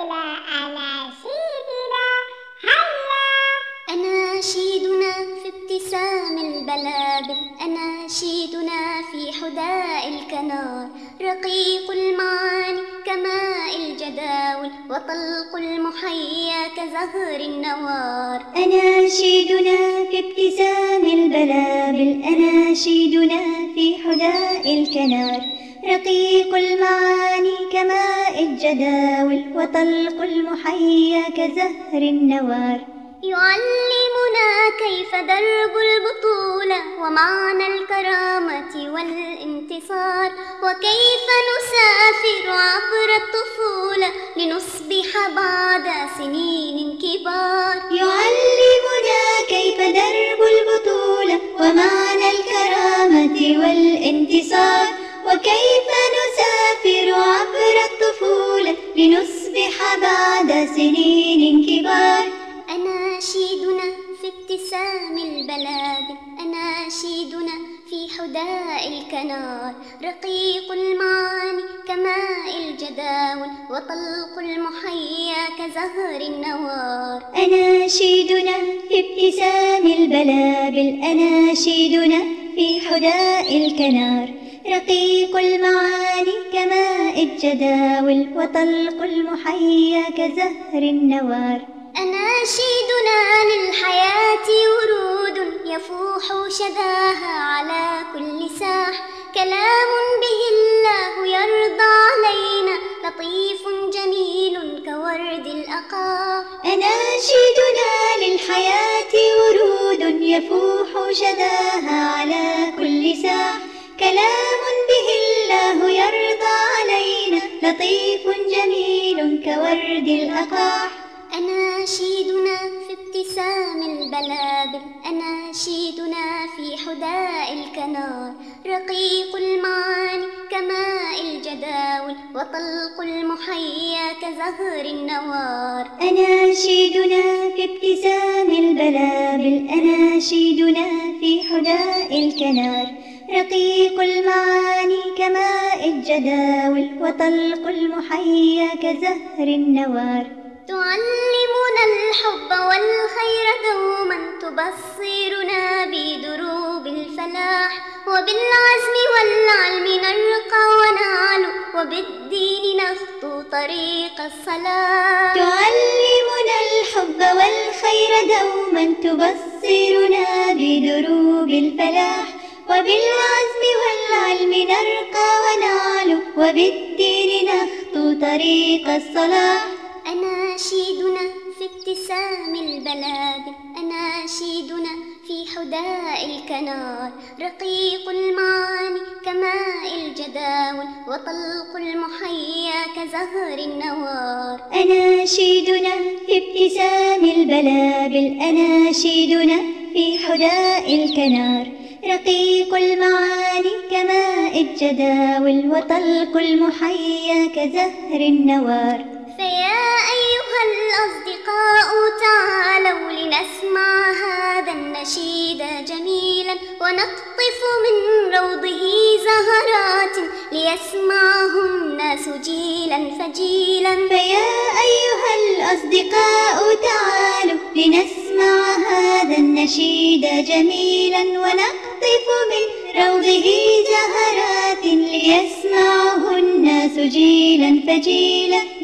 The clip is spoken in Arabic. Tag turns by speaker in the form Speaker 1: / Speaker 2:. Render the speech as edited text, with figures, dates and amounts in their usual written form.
Speaker 1: إلى أناشيدنا. هلا
Speaker 2: أناشيدنا في ابتسام البلابل، أناشيدنا في حداء الكنار، رقيق المعاني كماء الجداول، وطلق المحيا كزهر النوار.
Speaker 3: أناشيدنا في ابتسام البلابل، أناشيدنا في حداء الكنار، رقيق المعاني كماء الجداول، وطلق المحيا كزهر النوار.
Speaker 2: يعلمنا كيف درب البطولة ومعنى الكرامة والانتصار، وكيف نسافر عبر الطفولة لنصبح بعد سنين كبار.
Speaker 3: يعلمنا كيف درب البطولة ومعنى الكرامة والانتصار، وكيف نسافر عبر الطفولة لنصبح بعد سنين كبار.
Speaker 2: أناشيدنا في ابتسام البلابل، أناشيدنا في حداء الكنار، رقيق المعاني كماء الجداول، وطلق المحيا كزهر النوار.
Speaker 3: أناشيدنا في ابتسام البلابل، أناشيدنا في حداء الكنار، رقيق المعاني كماء الجداول، وطلق المحيا كزهر النوار.
Speaker 2: أناشيدنا للحياة ورود يفوح شذاها على كل ساح، كلام به الله يرضى علينا، لطيف جميل كورد الأقاح.
Speaker 3: أناشيدنا للحياة ورود يفوح شذاها على كل ساح، كلام به الله يرضى علينا، لطيف جميل كورد الأقاح.
Speaker 2: أناشيدنا في ابتسام البلابل، أناشيدنا في حداء الكنار، رقيق المعاني كماء الجداول، وطلق المحيا كزهر النوار.
Speaker 3: أناشيدنا في ابتسام البلابل، أناشيدنا في حداء الكنار، رقيق المعاني كماء الجداول، وطلق المحيا كزهر النوار.
Speaker 2: تعلمنا الحب والخير دوما، تبصرنا بدروب الفلاح، وبالعزم والعلم نرقى ونعلو، وبالدين نخطو طريق الصلاح.
Speaker 3: تعلمنا الحب والخير دوما، تبصرنا بدروب الفلاح، وبالعزم والعلم نرقى ونعلو، وبالدين نخطو طريق الصلاح.
Speaker 2: أناشيدنا في ابتسام البلابل، أناشيدنا في حداء الكنار، رقيق المعاني كماء الجداول، وطلق المحيا كزهر النوار.
Speaker 3: أناشيدنا في ابتسام البلابل، أناشيدنا في حداء الكنار، رقيق المعاني كماء الجداول، وطلق المحيا كزهر النوار.
Speaker 2: فيا أيها الأصدقاء تعالوا لنسمع هذا النشيد جميلا، ونقطف من روضه زهرات ليسمعه الناس جيلا فجيلا.
Speaker 3: فيا أيها الأصدقاء تعالوا لنسمع هذا النشيد جميلا، ونقطف من روضه زهرات ليسمعه الناس جيلا فجيلا.